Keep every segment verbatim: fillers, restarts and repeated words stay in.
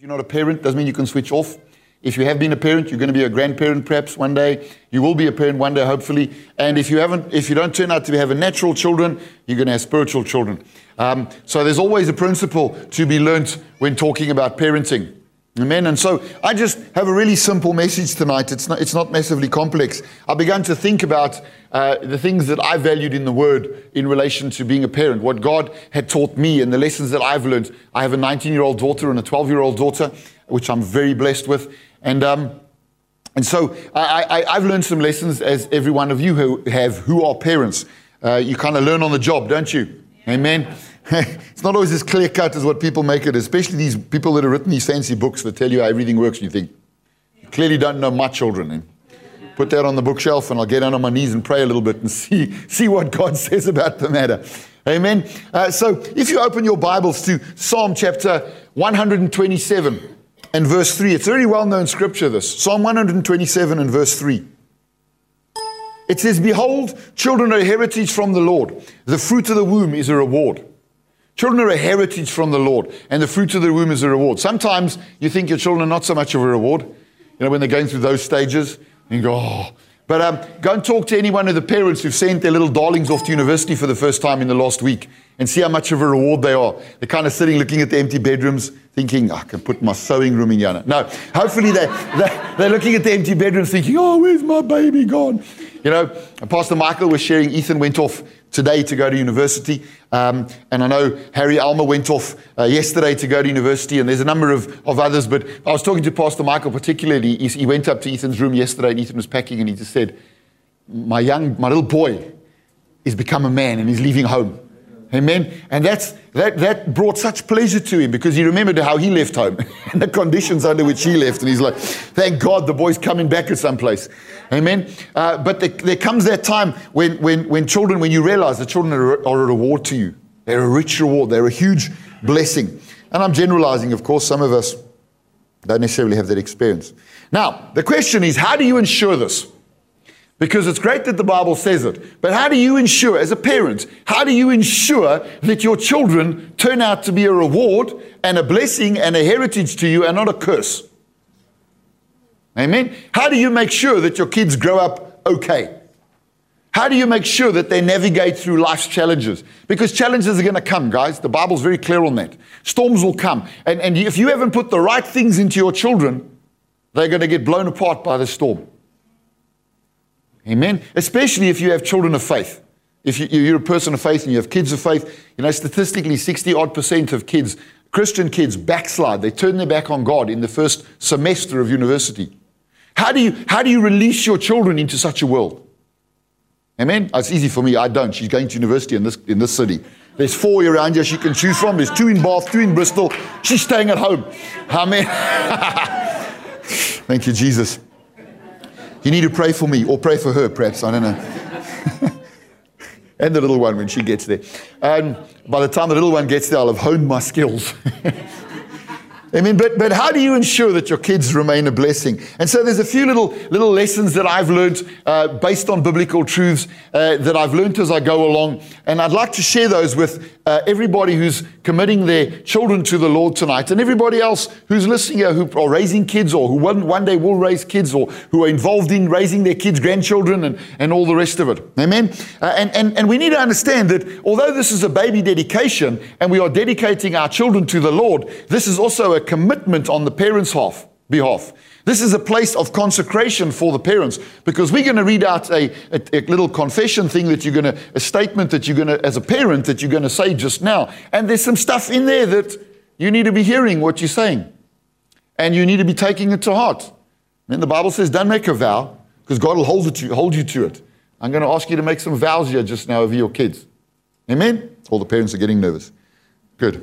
you're not a parent, doesn't mean you can switch off. If you have been a parent, you're going to be a grandparent perhaps one day. You will be a parent one day, hopefully. And if you haven't, if you don't turn out to have a natural children, you're going to have spiritual children. Um, so there's always a principle to be learnt when talking about parenting. Amen. And so I just have a really simple message tonight. It's not, it's not massively complex. I began to think about uh, the things that I valued in the Word in relation to being a parent, what God had taught me and the lessons that I've learned. I have a nineteen-year-old daughter and a twelve-year-old daughter, which I'm very blessed with. And um, and so I, I, I've learned some lessons, as every one of you who have, who are parents. Uh, you kind of learn on the job, don't you? Yeah. Amen. It's not always as clear-cut as what people make it, especially these people that have written these fancy books that tell you how everything works. You think, you clearly don't know my children. And put that on the bookshelf and I'll get down on my knees and pray a little bit and see, see what God says about the matter. Amen. Uh, so if you open your Bibles to Psalm chapter one twenty-seven, and verse three. It's a very well-known scripture, this. Psalm one twenty-seven and verse three. It says, "Behold, children are a heritage from the Lord. The fruit of the womb is a reward." Children are a heritage from the Lord, and the fruit of the womb is a reward. Sometimes you think your children are not so much of a reward. You know, when they're going through those stages, and you go, oh. But um, go and talk to any one of the parents who've sent their little darlings off to university for the first time in the last week and see how much of a reward they are. They're kind of sitting looking at the empty bedrooms thinking, I can put my sewing room in here. No, hopefully they, they, they're looking at the empty bedrooms thinking, oh, where's my baby gone? You know, Pastor Michael was sharing, Ethan went off today to go to university. Um, and I know Harry Alma went off uh, yesterday to go to university, and there's a number of, of others. But I was talking to Pastor Michael particularly. He, he went up to Ethan's room yesterday, and Ethan was packing, and he just said, my young, my little boy has become a man, and he's leaving home. Amen. And that's that that brought such pleasure to him, because he remembered how he left home and the conditions under which he left. And he's like, thank God the boy's coming back at some place. Amen. Uh, but there, there comes that time when, when, when children, when you realize the children are, are a reward to you. They're a rich reward. They're a huge blessing. And I'm generalizing, of course. Some of us don't necessarily have that experience. Now, the question is, how do you ensure this? Because it's great that the Bible says it, but how do you ensure, as a parent, how do you ensure that your children turn out to be a reward and a blessing and a heritage to you and not a curse? Amen? How do you make sure that your kids grow up okay? How do you make sure that they navigate through life's challenges? Because challenges are going to come, guys. The Bible's very clear on that. Storms will come. And, and if you haven't put the right things into your children, they're going to get blown apart by the storm. Amen. Especially if you have children of faith. If you, you're a person of faith and you have kids of faith, you know, statistically sixty odd percent of kids, Christian kids, backslide. They turn their back on God in the first semester of university. How do you, how do you release your children into such a world? Amen. It's easy for me. I don't. She's going to university in this, in this city. There's four around here she can choose from. There's two in Bath, two in Bristol. She's staying at home. Amen. Thank you, Jesus. You need to pray for me, or pray for her, perhaps. I don't know. And the little one when she gets there. Um, by the time the little one gets there, I'll have honed my skills. I mean, but but how do you ensure that your kids remain a blessing? And so there's a few little little lessons that I've learned uh, based on biblical truths uh, that I've learned as I go along. And I'd like to share those with uh, everybody who's committing their children to the Lord tonight, and everybody else who's listening here who are raising kids, or who one, one day will raise kids, or who are involved in raising their kids' grandchildren, and, and all the rest of it. Amen? Uh, and, and, and we need to understand that although this is a baby dedication, and we are dedicating our children to the Lord, this is also a commitment on the parents' half, behalf. This is a place of consecration for the parents, because we're going to read out a, a, a little confession thing that you're going to, a statement that you're going to, as a parent, that you're going to say just now. And there's some stuff in there that you need to be hearing what you're saying. And you need to be taking it to heart. And the Bible says, don't make a vow, because God will hold, it to, hold you to it. I'm going to ask you to make some vows here just now over your kids. Amen? All the parents are getting nervous. Good.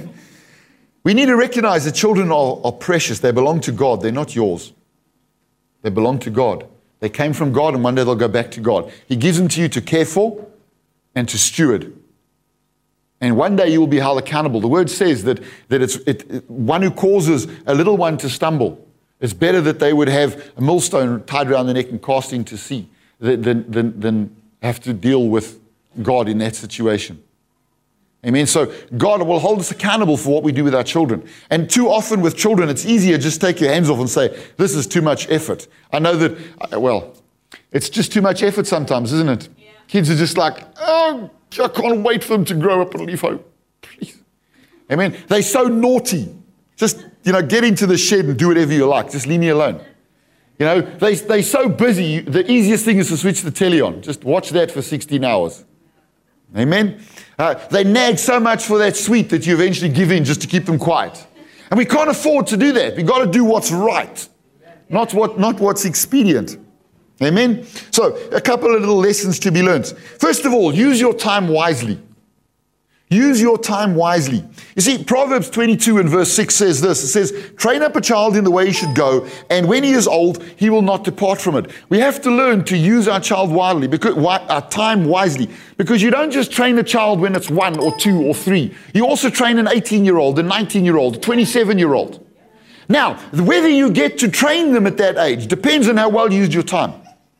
We need to recognize that children are, are precious. They belong to God. They're not yours. They belong to God. They came from God, and one day they'll go back to God. He gives them to you to care for and to steward. And one day you will be held accountable. The word says that, that it's it, it, one who causes a little one to stumble, it's better that they would have a millstone tied around their neck and cast into sea than, than, than have to deal with God in that situation. Amen. So God will hold us accountable for what we do with our children. And too often with children, it's easier just take your hands off and say, this is too much effort. I know that, well, it's just too much effort sometimes, isn't it? Yeah. Kids are just like, oh, I can't wait for them to grow up and leave home. Please. Amen. They're so naughty. Just, you know, get into the shed and do whatever you like. Just leave me alone. You know, they, they're so busy. The easiest thing is to switch the telly on. Just watch that for sixteen hours. Amen. Uh, they nag so much for that sweet that you eventually give in just to keep them quiet. And we can't afford to do that. We've got to do what's right, not what, not what's expedient. Amen. So a couple of little lessons to be learned. First of all, use your time wisely. Use your time wisely. You see, Proverbs twenty-two and verse six says this. It says, train up a child in the way he should go, and when he is old, he will not depart from it. We have to learn to use our child wisely, because our time wisely, because you don't just train a child when it's one or two or three. You also train an eighteen-year-old, a nineteen-year-old, a twenty-seven-year-old. Now, whether you get to train them at that age depends on how well you used your time.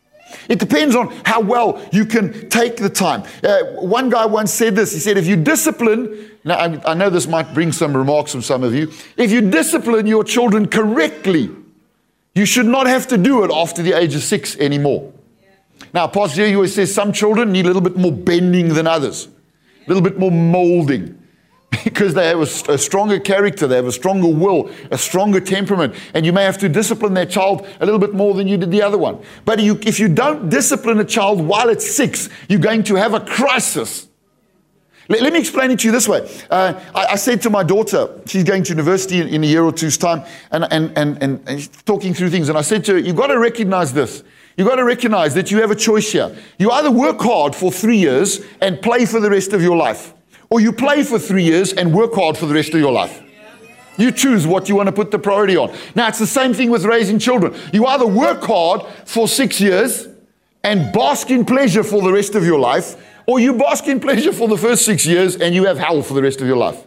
It depends on how well you can take the time. Uh, one guy once said this. He said, if you discipline, now I, I know this might bring some remarks from some of you. If you discipline your children correctly, you should not have to do it after the age of six anymore. Yeah. Now, Pastor Jerry always says some children need a little bit more bending than others, a little bit more molding. Because they have a, a stronger character, they have a stronger will, a stronger temperament, and you may have to discipline that child a little bit more than you did the other one. But you, if you don't discipline a child while it's six, you're going to have a crisis. Let, let me explain it to you this way. Uh, I, I said to my daughter, she's going to university in, in a year or two's time, and, and, and, and, and talking through things, and I said to her, you've got to recognize this. You've got to recognize that you have a choice here. You either work hard for three years and play for the rest of your life, or you play for three years and work hard for the rest of your life. You choose what you want to put the priority on. Now, it's the same thing with raising children. You either work hard for six years and bask in pleasure for the rest of your life, or you bask in pleasure for the first six years and you have hell for the rest of your life.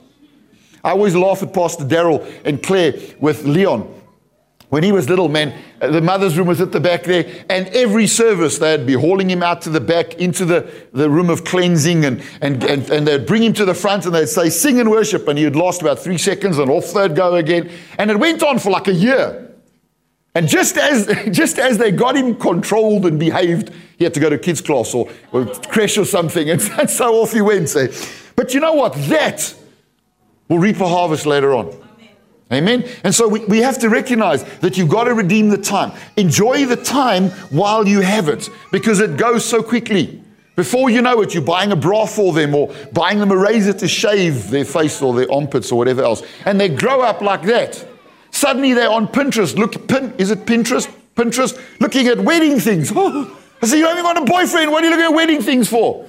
I always laugh at Pastor Daryl and Claire with Leon. When he was little, man, the mother's room was at the back there, and every service they'd be hauling him out to the back into the, the room of cleansing, and, and, and, and they'd bring him to the front and they'd say, sing and worship, and he'd last about three seconds and off they'd go again. And it went on for like a year. And just as just as they got him controlled and behaved, he had to go to kids class or, or crash or something, and so off he went. So. But you know what? That will reap a harvest later on. Amen. And so we, we have to recognize that you've got to redeem the time. Enjoy the time while you have it, because it goes so quickly. Before you know it, you're buying a bra for them or buying them a razor to shave their face or their armpits or whatever else. And they grow up like that. Suddenly they're on Pinterest. Look, pin, is it Pinterest? Pinterest, looking at wedding things. Oh, I said, you haven't got a boyfriend. What are you looking at wedding things for?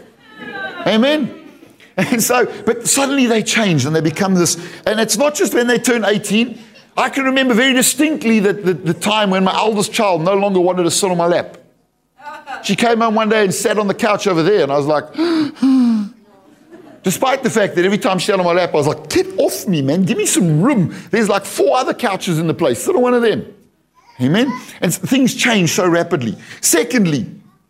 Amen. And so, but suddenly they change and they become this, and it's not just when they turn eighteen. I can remember very distinctly that the, the time when my eldest child no longer wanted to sit on my lap. She came home one day and sat on the couch over there, and I was like, despite the fact that every time she sat on my lap, I was like, get off me, man, give me some room. There's like four other couches in the place, sit on one of them. Amen? And things change so rapidly. Secondly,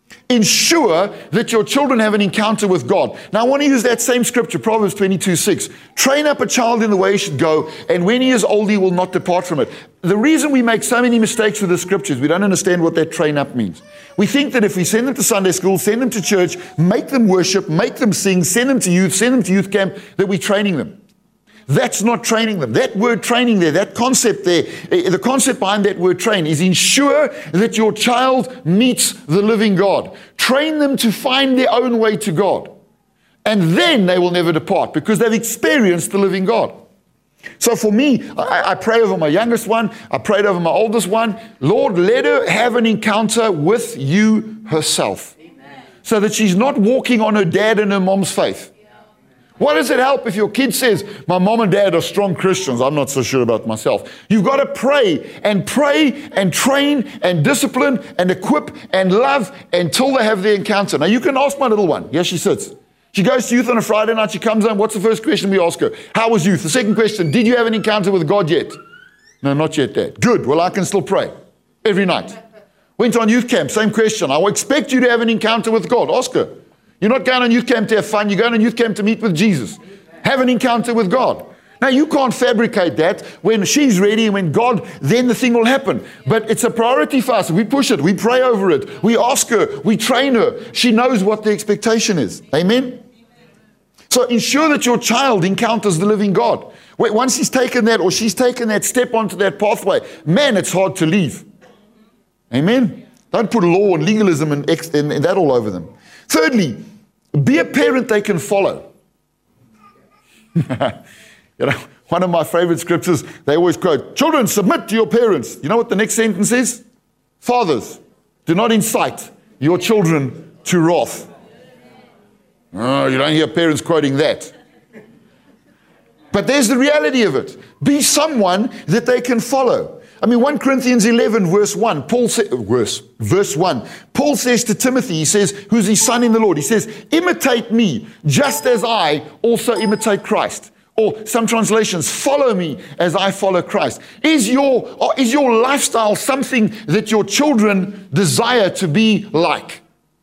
ensure that your children have an encounter with God. Now, I want to use that same scripture, Proverbs twenty-two six. Train up a child in the way he should go, and when he is old, he will not depart from it. The reason we make so many mistakes with the scriptures, we don't understand what that train up means. We think that if we send them to Sunday school, send them to church, make them worship, make them sing, send them to youth, send them to youth camp, that we're training them. That's not training them. That word training there, that concept there, the concept behind that word train is ensure that your child meets the living God. Train them to find their own way to God. And then they will never depart because they've experienced the living God. So for me, I, I pray over my youngest one. I prayed over my oldest one. Lord, let her have an encounter with you herself. Amen. So that she's not walking on her dad and her mom's faith. What does it help if your kid says, my mom and dad are strong Christians? I'm not so sure about myself. You've got to pray and pray and train and discipline and equip and love until they have the encounter. Now, you can ask my little one. Here she sits. She goes to youth on a Friday night. She comes home. What's the first question we ask her? How was youth? The second question, did you have an encounter with God yet? No, not yet, Dad. Good. Well, I can still pray every night. Went on youth camp. Same question. I will expect you to have an encounter with God. Ask her. You're not going on youth camp to have fun. You're going on youth camp to meet with Jesus. Have an encounter with God. Now, you can't fabricate that. When she's ready, when God, then the thing will happen. But it's a priority for us. We push it. We pray over it. We ask her. We train her. She knows what the expectation is. Amen? So ensure that your child encounters the living God. Once he's taken that or she's taken that step onto that pathway, man, it's hard to leave. Amen? Don't put law and legalism and, ex- and, and that all over them. Thirdly, be a parent they can follow. You know, one of my favorite scriptures, they always quote, children, submit to your parents. You know what the next sentence is? Fathers, do not incite your children to wrath. Oh, you don't hear parents quoting that. But there's the reality of it. Be someone that they can follow. I mean, First Corinthians eleven, verse one, Paul says, verse, verse one, Paul says to Timothy, he says, who's his son in the Lord, he says, imitate me, just as I also imitate Christ. Or some translations, follow me as I follow Christ. Is your, or is your lifestyle something that your children desire to be like?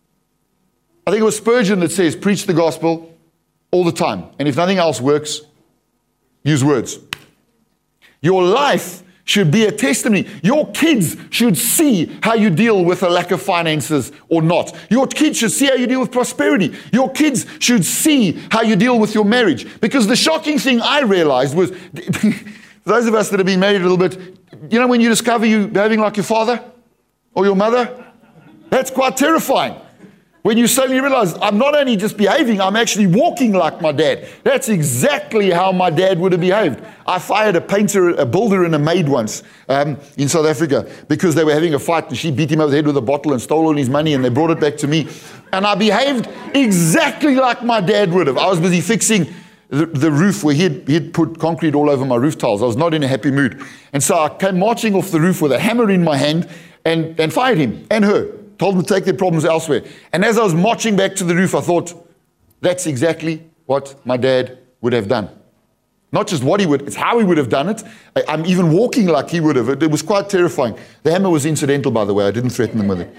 I think it was Spurgeon that says, preach the gospel all the time. And if nothing else works, use words. Your life should be a testimony. Your kids should see how you deal with a lack of finances or not. Your kids should see how you deal with prosperity. Your kids should see how you deal with your marriage. Because the shocking thing I realized was, those of us that have been married a little bit, you know when you discover you're behaving like your father or your mother? That's quite terrifying. When you suddenly realize, I'm not only just behaving, I'm actually walking like my dad. That's exactly how my dad would have behaved. I fired a painter, a builder and a maid once um, in South Africa because they were having a fight and she beat him over the head with a bottle and stole all his money and they brought it back to me. And I behaved exactly like my dad would have. I was busy fixing the, the roof where he'd, he'd put concrete all over my roof tiles. I was not in a happy mood. And so I came marching off the roof with a hammer in my hand and, and fired him and her. Told them to take their problems elsewhere. And as I was marching back to the roof, I thought, that's exactly what my dad would have done. Not just what he would, it's how he would have done it. I, I'm even walking like he would have. It, it was quite terrifying. The hammer was incidental, by the way. I didn't threaten them with it.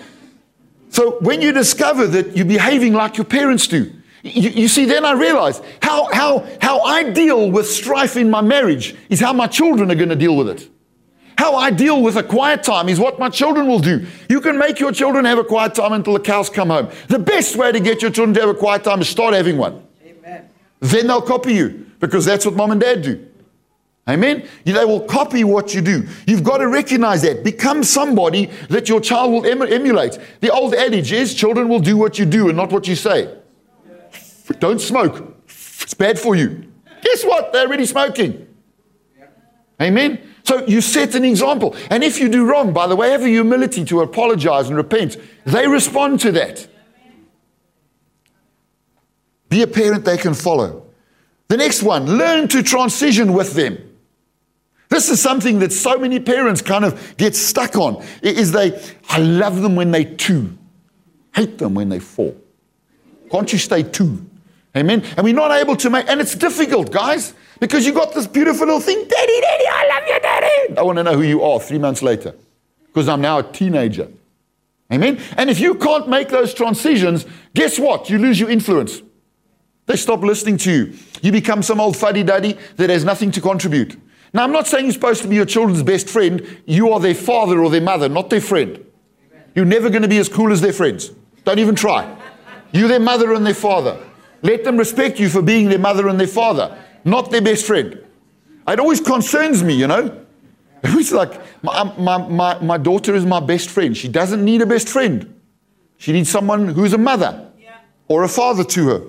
So when you discover that you're behaving like your parents do, you, you see, then I realize how, how, how I deal with strife in my marriage is how my children are going to deal with it. How I deal with a quiet time is what my children will do. You can make your children have a quiet time until the cows come home. The best way to get your children to have a quiet time is start having one. Amen. Then they'll copy you because that's what mom and dad do. Amen? They will copy what you do. You've got to recognize that. Become somebody that your child will em- emulate. The old adage is children will do what you do and not what you say. Don't smoke. It's bad for you. Guess what? They're already smoking. Amen? So you set an example. And if you do wrong, by the way, have the humility to apologize and repent. They respond to that. Be a parent they can follow. The next one, learn to transition with them. This is something that so many parents kind of get stuck on. Is they, I love them when they two. Hate them when they four. Can't you stay two? Amen? And we're not able to make, and it's difficult, guys. Because you got this beautiful little thing, Daddy, Daddy, I love you, Daddy. I want to know who you are three months later. Because I'm now a teenager. Amen? And if you can't make those transitions, guess what? You lose your influence. They stop listening to you. You become some old fuddy-duddy that has nothing to contribute. Now, I'm not saying you're supposed to be your children's best friend. You are their father or their mother, not their friend. You're never going to be as cool as their friends. Don't even try. You're their mother and their father. Let them respect you for being their mother and their father. Not their best friend. It always concerns me, you know. It's like, my, my, my, my daughter is my best friend. She doesn't need a best friend. She needs someone who's a mother or a father to her.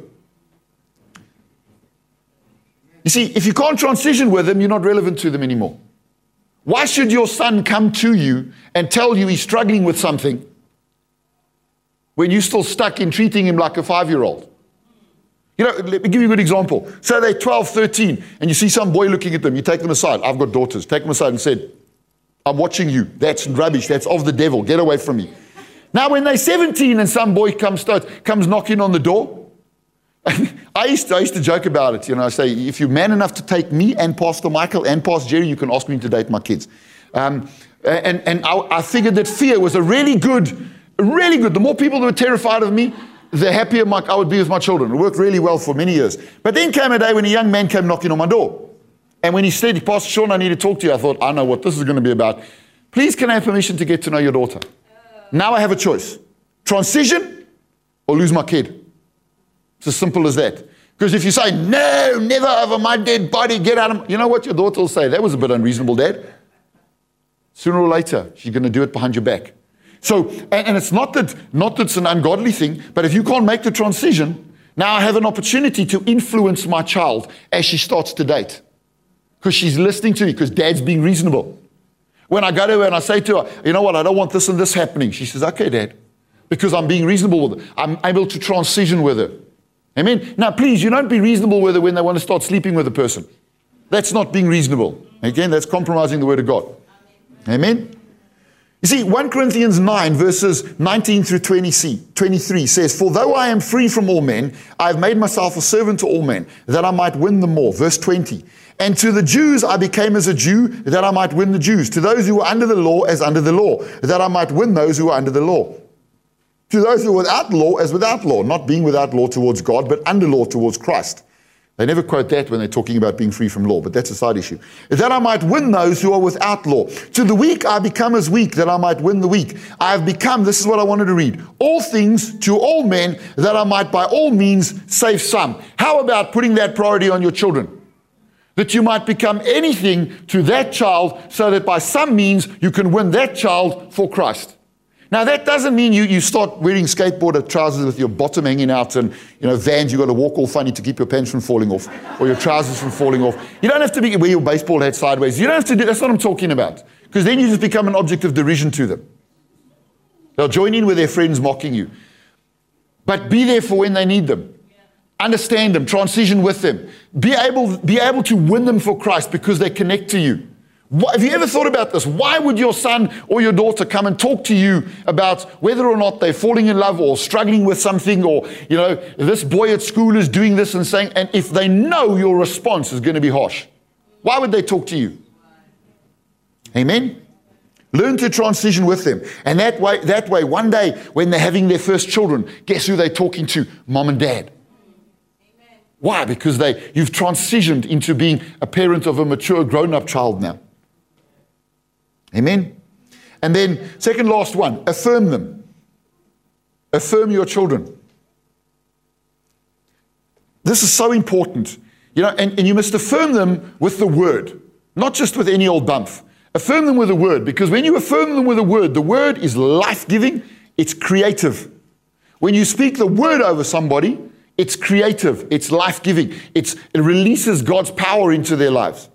You see, if you can't transition with them, you're not relevant to them anymore. Why should your son come to you and tell you he's struggling with something when you're still stuck in treating him like a five-year-old? You know, let me give you a good example. Say they're twelve, thirteen, and you see some boy looking at them. You take them aside. I've got daughters. Take them aside and said, I'm watching you. That's rubbish. That's of the devil. Get away from me. Now, when they're seventeen and some boy comes start, comes knocking on the door, I used, to, I used to joke about it. You know, I say, if you're man enough to take me and Pastor Michael and Pastor Jerry, you can ask me to date my kids. Um, and and I, I figured that fear was a really good, really good. The more people that were terrified of me, the happier my, I would be with my children. It worked really well for many years. But then came a day when a young man came knocking on my door. And when he said, Pastor Sean, I need to talk to you, I thought, I know what this is going to be about. Please, can I have permission to get to know your daughter? Now I have a choice. Transition or lose my kid. It's as simple as that. Because if you say, no, never over my dead body, get out of... You know what your daughter will say? That was a bit unreasonable, Dad. Sooner or later, she's going to do it behind your back. So, and, and it's not that, not that it's an ungodly thing, but if you can't make the transition, now I have an opportunity to influence my child as she starts to date. Because she's listening to me, because Dad's being reasonable. When I go to her and I say to her, you know what, I don't want this and this happening. She says, okay, Dad, because I'm being reasonable with her. I'm able to transition with her. Amen? Now, please, you don't be reasonable with her when they want to start sleeping with a person. That's not being reasonable. Again, that's compromising the word of God. Amen? You see, First Corinthians nine, verses nineteen through twenty-three says, for though I am free from all men, I have made myself a servant to all men, that I might win them more. Verse twenty, and to the Jews I became as a Jew, that I might win the Jews. To those who were under the law, as under the law, that I might win those who were under the law. To those who are without law, as without law, not being without law towards God, but under law towards Christ. They never quote that when they're talking about being free from law, but that's a side issue. That I might win those who are without law. To the weak I become as weak, that I might win the weak. I have become, this is what I wanted to read, all things to all men, that I might by all means save some. How about putting that priority on your children? That you might become anything to that child, so that by some means you can win that child for Christ. Now, that doesn't mean you, you start wearing skateboarder trousers with your bottom hanging out and, you know, Vans, you've got to walk all funny to keep your pants from falling off or your trousers from falling off. You don't have to be, wear your baseball hat sideways. You don't have to do, that's what I'm talking about. Because then you just become an object of derision to them. They'll join in with their friends mocking you. But be there for when they need them. Understand them, transition with them. Be able, be able to win them for Christ because they connect to you. Have you ever thought about this? Why would your son or your daughter come and talk to you about whether or not they're falling in love or struggling with something, or, you know, this boy at school is doing this and saying, and if they know your response is going to be harsh, why would they talk to you? Amen? Learn to transition with them. And that way, that way, one day when they're having their first children, guess who they're talking to? Mom and Dad. Amen. Why? Because they you've transitioned into being a parent of a mature, grown-up child now. Amen? And then, second last one, affirm them. Affirm your children. This is so important. You know, and, and you must affirm them with the word, not just with any old bump. Affirm them with a word, because when you affirm them with a word, the word is life-giving, it's creative. When you speak the word over somebody, it's creative, it's life-giving, it's, it releases God's power into their lives.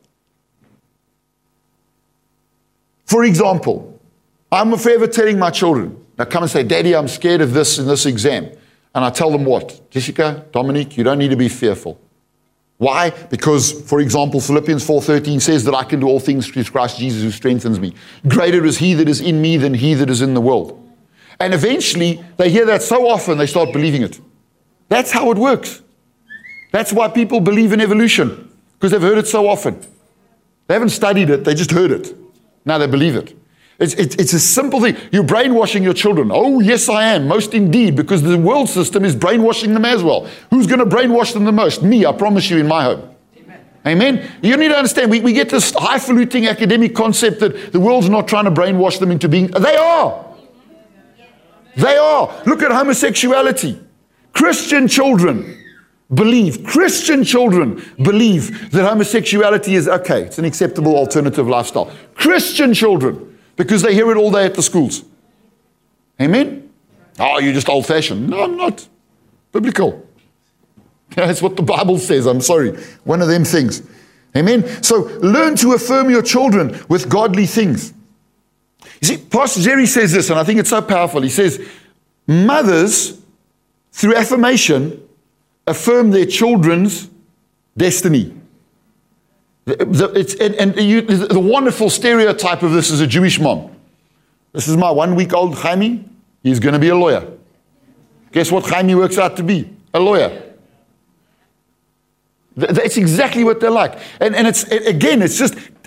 For example, I'm forever telling my children, now come and say, Daddy, I'm scared of this in this exam. And I tell them what? Jessica, Dominic, you don't need to be fearful. Why? Because, for example, Philippians four thirteen says that I can do all things through Christ Jesus who strengthens me. Greater is he that is in me than he that is in the world. And eventually, they hear that so often, they start believing it. That's how it works. That's why people believe in evolution, because they've heard it so often. They haven't studied it, they just heard it. Now they believe it. It's, it's, it's a simple thing. You're brainwashing your children. Oh, yes, I am. Most indeed, because the world system is brainwashing them as well. Who's going to brainwash them the most? Me, I promise you, in my home. Amen. Amen? You need to understand, we, we get this highfalutin academic concept that the world's not trying to brainwash them into being... They are. They are. Look at homosexuality. Christian children believe, Christian children believe that homosexuality is okay. It's an acceptable alternative lifestyle. Christian children, because they hear it all day at the schools. Amen? Oh, you're just old-fashioned. No, I'm not. Biblical. That's what the Bible says. I'm sorry. One of them things. Amen? So learn to affirm your children with godly things. You see, Pastor Jerry says this, and I think it's so powerful. He says, mothers, through affirmation, affirm their children's destiny. The, the, it's, and and you, the wonderful stereotype of this is a Jewish mom. This is my one-week-old Chaimi. He's going to be a lawyer. Guess what Chaimi works out to be? A lawyer. That's exactly what they're like. And, and it's, again, it's just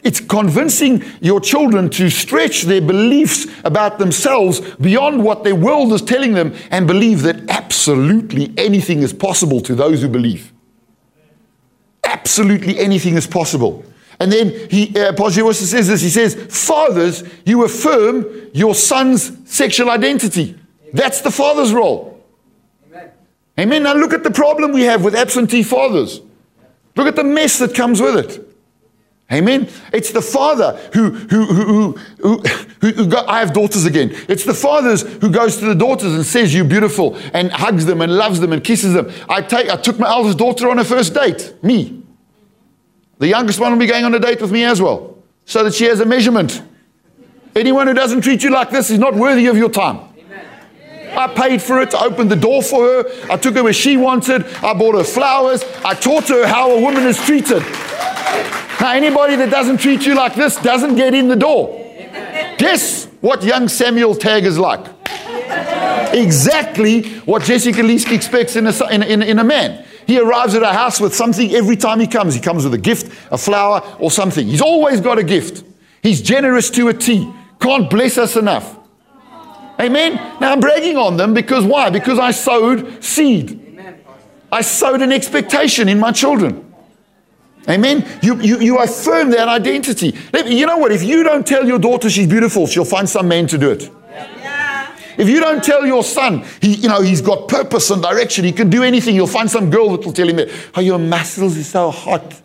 It's convincing your children to stretch their beliefs about themselves beyond what their world is telling them and believe that absolutely anything is possible to those who believe. Absolutely anything is possible. And then he, uh, Paul Jewison says this, he says, fathers, you affirm your son's sexual identity. That's the father's role. Amen. Amen. Now look at the problem we have with absentee fathers. Look at the mess that comes with it. Amen. It's the father who, who, who, who, who, who, who go, I have daughters again. It's the fathers who goes to the daughters and says, you're beautiful, and hugs them and loves them and kisses them. I take, I took my eldest daughter on her first date, me. The youngest one will be going on a date with me as well, so that she has a measurement. Anyone who doesn't treat you like this is not worthy of your time. I paid for it. I opened the door for her. I took her where she wanted. I bought her flowers. I taught her how a woman is treated. Now, anybody that doesn't treat you like this doesn't get in the door. Guess what young Samuel Tagg is like? Exactly what Jessica Leeske expects in a, in, in, in a man. He arrives at our house with something every time he comes. He comes with a gift, a flower, or something. He's always got a gift. He's generous to a T. Can't bless us enough. Amen? Now I'm bragging on them because why? Because I sowed seed. I sowed an expectation in my children. Amen? You, you, you affirm that identity. You know what? If you don't tell your daughter she's beautiful, she'll find some man to do it. If you don't tell your son, he, you know, he's got purpose and direction, he can do anything, you'll find some girl that will tell him that, oh, your muscles are so hot.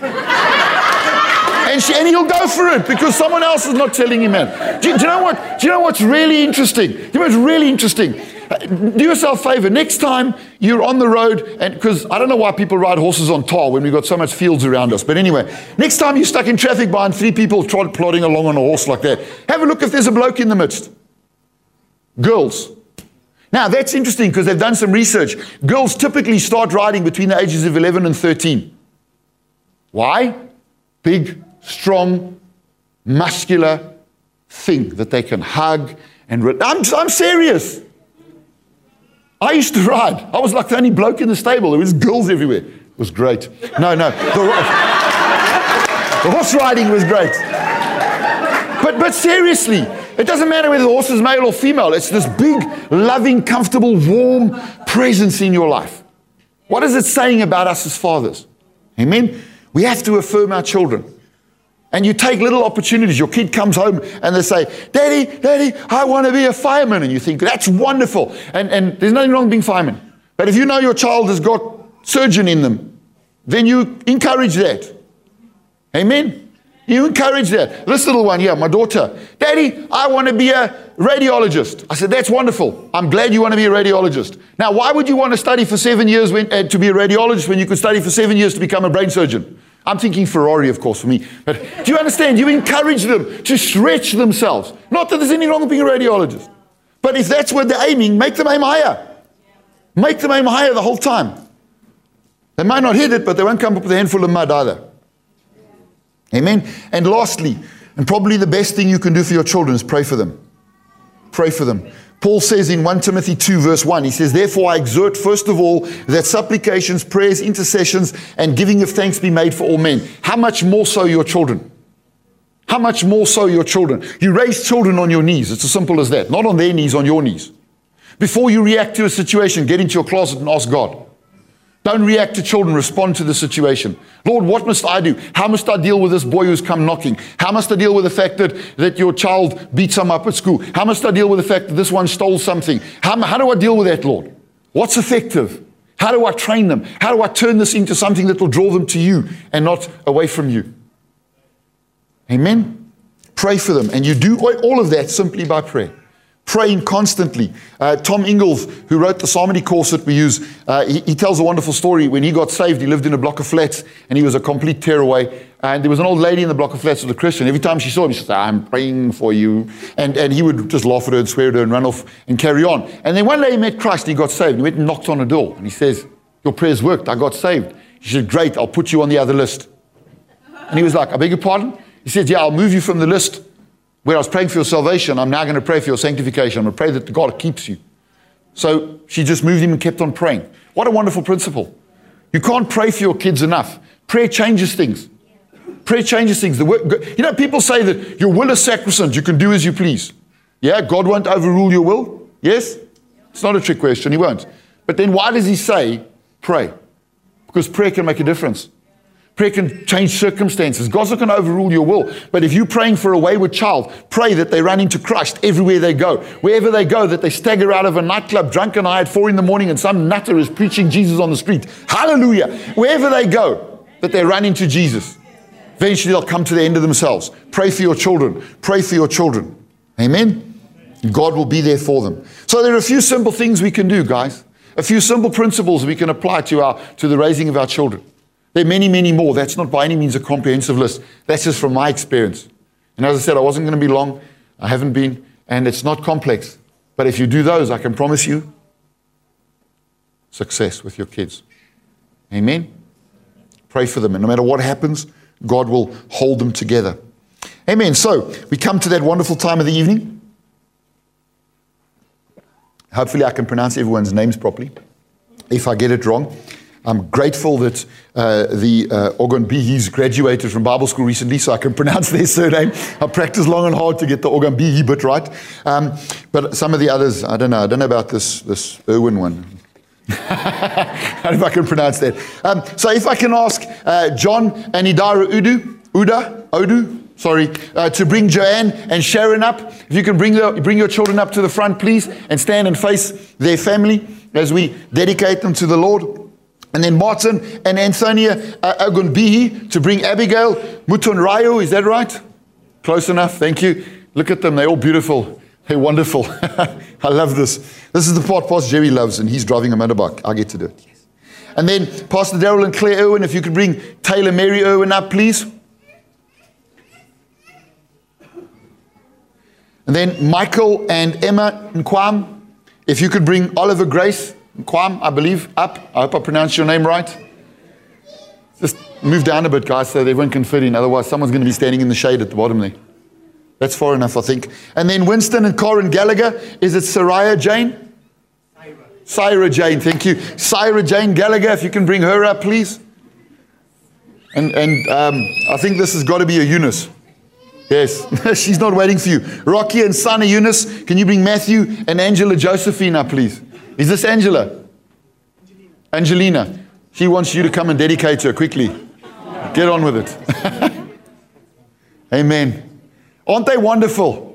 and, she, and he'll go for it because someone else is not telling him that. Do, do you know what? Do you know what's really interesting? Do you know what's really interesting? Do yourself a favor. Next time you're on the road, and because I don't know why people ride horses on tar when we've got so much fields around us. But anyway, next time you're stuck in traffic behind three people trot, plodding along on a horse like that, have a look if there's a bloke in the midst. Girls. Now that's interesting because they've done some research. Girls typically start riding between the ages of eleven and thirteen. Why? Big, strong, muscular thing that they can hug and re- I'm, I'm serious. I used to ride. I was like the only bloke in the stable. There was girls everywhere. It was great. No, no. The, the horse riding was great. But, but seriously, it doesn't matter whether the horse is male or female. It's this big, loving, comfortable, warm presence in your life. What is it saying about us as fathers? Amen? We have to affirm our children. And you take little opportunities. Your kid comes home and they say, Daddy, Daddy, I want to be a fireman. And you think, that's wonderful. And, and there's nothing wrong with being fireman. But if you know your child has got surgeon in them, then you encourage that. Amen? You encourage that. This little one here, my daughter, Daddy, I want to be a radiologist. I said, that's wonderful. I'm glad you want to be a radiologist. Now, why would you want to study for seven years when, uh, to be a radiologist when you could study for seven years to become a brain surgeon? I'm thinking Ferrari, of course, for me. But do you understand? You encourage them to stretch themselves. Not that there's anything wrong with being a radiologist. But if that's where they're aiming, make them aim higher. Make them aim higher the whole time. They might not hit it, but they won't come up with a handful of mud either. Amen? And lastly, and probably the best thing you can do for your children is pray for them. Pray for them. Paul says in First Timothy two verse one, he says, therefore I exhort first of all that supplications, prayers, intercessions, and giving of thanks be made for all men. How much more so your children? How much more so your children? You raise children on your knees. It's as simple as that. Not on their knees, on your knees. Before you react to a situation, get into your closet and ask God. Don't react to children, respond to the situation. Lord, what must I do? How must I deal with this boy who's come knocking? How must I deal with the fact that, that your child beat some up at school? How must I deal with the fact that this one stole something? How, how do I deal with that, Lord? What's effective? How do I train them? How do I turn this into something that will draw them to you and not away from you? Amen? Pray for them. And you do all of that simply by prayer. Praying constantly. Uh, Tom Ingalls, who wrote the Psalmody course that we use, uh, he, he tells a wonderful story. When he got saved, he lived in a block of flats, and he was a complete tearaway. And there was an old lady in the block of flats with a Christian. Every time she saw him, she said, I'm praying for you. And, and he would just laugh at her and swear at her and run off and carry on. And then one day he met Christ, and he got saved. He went and knocked on a door, and he says, your prayers worked. I got saved. She said, great, I'll put you on the other list. And he was like, I beg your pardon? He said, yeah, I'll move you from the list. Where I was praying for your salvation, I'm now going to pray for your sanctification. I'm going to pray that God keeps you. So she just moved him and kept on praying. What a wonderful principle. You can't pray for your kids enough. Prayer changes things. Prayer changes things. The word, you know, people say that your will is sacrosanct. You can do as you please. Yeah, God won't overrule your will. Yes? It's not a trick question. He won't. But then why does he say pray? Because prayer can make a difference. Prayer can change circumstances. God's not going to overrule your will. But if you're praying for a wayward child, pray that they run into Christ everywhere they go. Wherever they go, that they stagger out of a nightclub drunk and high at four in the morning and some nutter is preaching Jesus on the street. Hallelujah. Wherever they go, that they run into Jesus. Eventually they'll come to the end of themselves. Pray for your children. Pray for your children. Amen? God will be there for them. So there are a few simple things we can do, guys. A few simple principles we can apply to our to the raising of our children. There are many, many more. That's not by any means a comprehensive list. That's just from my experience. And as I said, I wasn't going to be long. I haven't been. And it's not complex. But if you do those, I can promise you success with your kids. Amen? Pray for them. And no matter what happens, God will hold them together. Amen. So we come to that wonderful time of the evening. Hopefully I can pronounce everyone's names properly. If I get it wrong, I'm grateful that uh, the uh, Ogunbihis graduated from Bible school recently, so I can pronounce their surname. I practiced long and hard to get the Ogunbihi bit right. Um, but some of the others, I don't know. I don't know about this this Irwin one. I don't know if I can pronounce that. Um, so if I can ask uh, John and Idara Udu, Uda, Odu, sorry, uh, to bring Joanne and Sharon up. If you can bring, the, bring your children up to the front, please, and stand and face their family as we dedicate them to the Lord. And then Martin and Antonia uh, Ogunbihi to bring Abigail Mutunrayo. Is that right? Close enough. Thank you. Look at them. They're all beautiful. They're wonderful. I love this. This is the part Pastor Jerry loves, and he's driving a motorbike. I get to do it. Yes. And then Pastor Daryl and Claire Irwin, if you could bring Taylor Mary Irwin up, please. And then Michael and Emma Nkwam, if you could bring Oliver Grace Nkwam, I believe, up. I hope I pronounced your name right. Just move down a bit, guys, so everyone can fit in. Otherwise, someone's going to be standing in the shade at the bottom there. That's far enough, I think. And then Winston and Corin Gallagher. Is it Saraya Jane? Syra. Syra Jane, thank you. Syra Jane Gallagher, if you can bring her up, please. And, and um, I think this has got to be a Eunice. Yes, she's not waiting for you. Rocky and Sana Eunice, can you bring Matthew and Angela Josephine up, please? Is this Angela? Angelina. Angelina. She wants you to come and dedicate her quickly. Get on with it. Amen. Aren't they wonderful?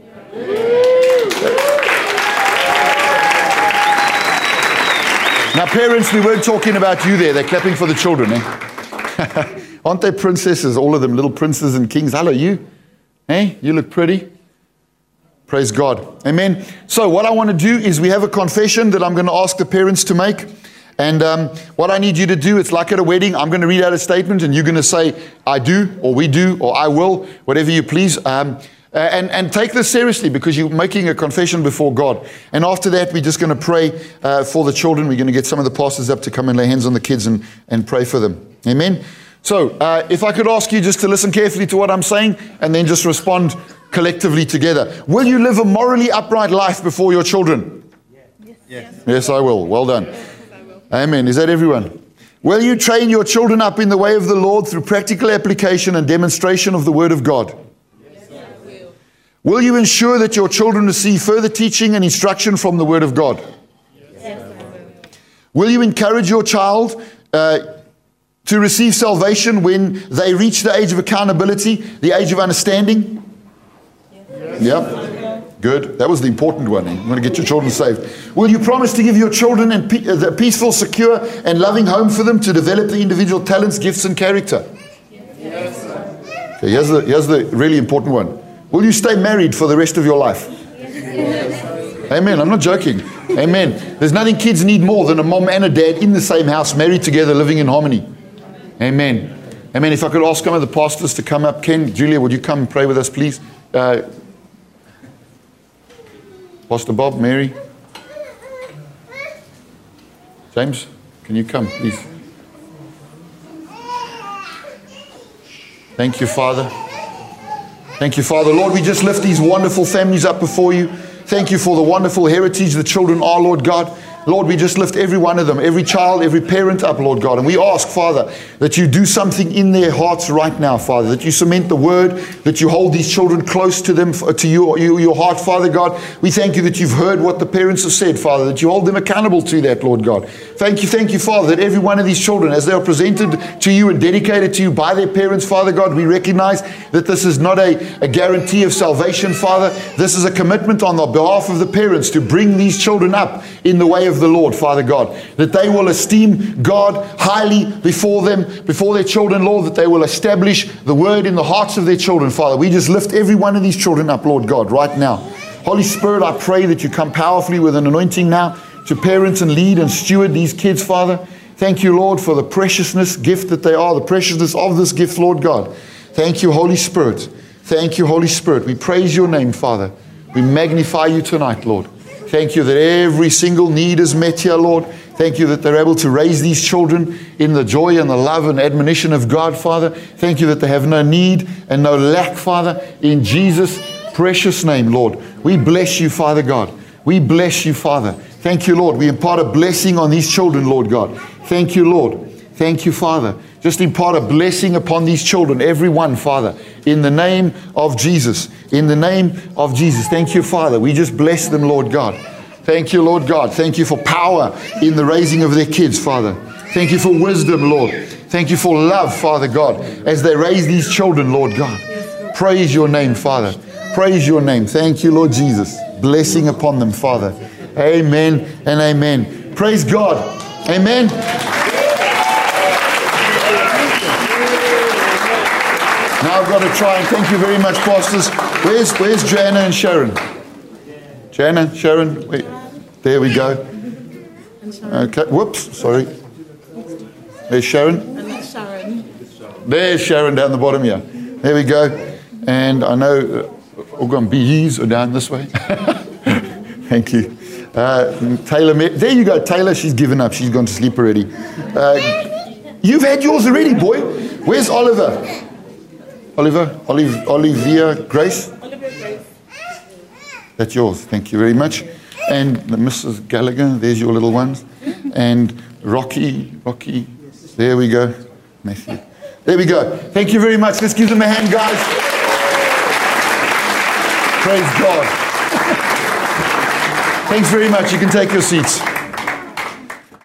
Now, parents, we weren't talking about you there. They're clapping for the children, eh? Aren't they princesses? All of them, little princes and kings. Hello, you. Hey, you look pretty. Praise God. Amen. So what I want to do is we have a confession that I'm going to ask the parents to make. And um, what I need you to do, it's like at a wedding. I'm going to read out a statement and you're going to say, I do, or we do, or I will, whatever you please. Um, and, and take this seriously because you're making a confession before God. And after that, we're just going to pray uh, for the children. We're going to get some of the pastors up to come and lay hands on the kids and, and pray for them. Amen. So uh, if I could ask you just to listen carefully to what I'm saying and then just respond collectively together. Will you live a morally upright life before your children? Yes. Yes, yes I will. Well done. Yes, I will. Amen. Is that everyone? Will you train your children up in the way of the Lord through practical application and demonstration of the Word of God? Yes, I will. Will you ensure that your children receive further teaching and instruction from the Word of God? Yes, I will. Will you encourage your child uh, to receive salvation when they reach the age of accountability, the age of understanding? Yes. Yep. Good. That was the important one. You want to get your children saved. Will you promise to give your children a peaceful, secure, and loving home for them to develop the individual talents, gifts, and character? Yes, sir. Okay, here's the, here's the really important one. Will you stay married for the rest of your life? Yes. Amen. I'm not joking. Amen. There's nothing kids need more than a mom and a dad in the same house, married together, living in harmony. Amen. Amen. If I could ask some of the pastors to come up. Ken, Julia, would you come and pray with us, please? Uh, Pastor Bob, Mary. James, can you come, please? Thank you, Father. Thank you, Father. Lord, we just lift these wonderful families up before you. Thank you for the wonderful heritage the children are, Lord God. Lord, we just lift every one of them, every child, every parent up, Lord God. And we ask, Father, that you do something in their hearts right now, Father, that you cement the word, that you hold these children close to them, to your, your heart, Father God. We thank you that you've heard what the parents have said, Father, that you hold them accountable to that, Lord God. Thank you, thank you, Father, that every one of these children, as they are presented to you and dedicated to you by their parents, Father God, we recognize that this is not a, a guarantee of salvation, Father. This is a commitment on the behalf of the parents to bring these children up in the way of the Lord, Father God, that they will esteem God highly before them, before their children, Lord, that they will establish the word in the hearts of their children, Father. We just lift every one of these children up, Lord God, right now. Holy Spirit, I pray that you come powerfully with an anointing now to parents and lead and steward these kids, Father. Thank you, Lord, for the preciousness gift that they are, the preciousness of this gift, Lord God. Thank you, Holy Spirit. Thank you, Holy Spirit. We praise your name, Father. We magnify you tonight, Lord. Thank you that every single need is met here, Lord. Thank you that they're able to raise these children in the joy and the love and admonition of God, Father. Thank you that they have no need and no lack, Father, in Jesus' precious name, Lord. We bless you, Father God. We bless you, Father. Thank you, Lord. We impart a blessing on these children, Lord God. Thank you, Lord. Thank you, Father. Just impart a blessing upon these children, every one, Father, in the name of Jesus. In the name of Jesus. Thank you, Father. We just bless them, Lord God. Thank you, Lord God. Thank you for power in the raising of their kids, Father. Thank you for wisdom, Lord. Thank you for love, Father God, as they raise these children, Lord God. Praise your name, Father. Praise your name. Thank you, Lord Jesus. Blessing upon them, Father. Amen and amen. Praise God. Amen. Now I've got to try and thank you very much, pastors. Where's where's Joanna and Sharon? Joanna, Sharon, wait. There we go. Okay. Whoops, sorry. There's Sharon. And that's Sharon. There's Sharon down the bottom here. There we go. And I know uh, Ogun bees are down this way. Thank you. Uh, Taylor, there you go, Taylor. She's given up. She's gone to sleep already. Uh, you've had yours already, boy. Where's Oliver? Oliver, Olive, Olivia, Grace? Olivia Grace. That's yours. Thank you very much. And the Missus Gallagher, there's your little ones. And Rocky, Rocky, there we go. Matthew. There we go. Thank you very much. Let's give them a hand, guys. Praise God. Thanks very much. You can take your seats.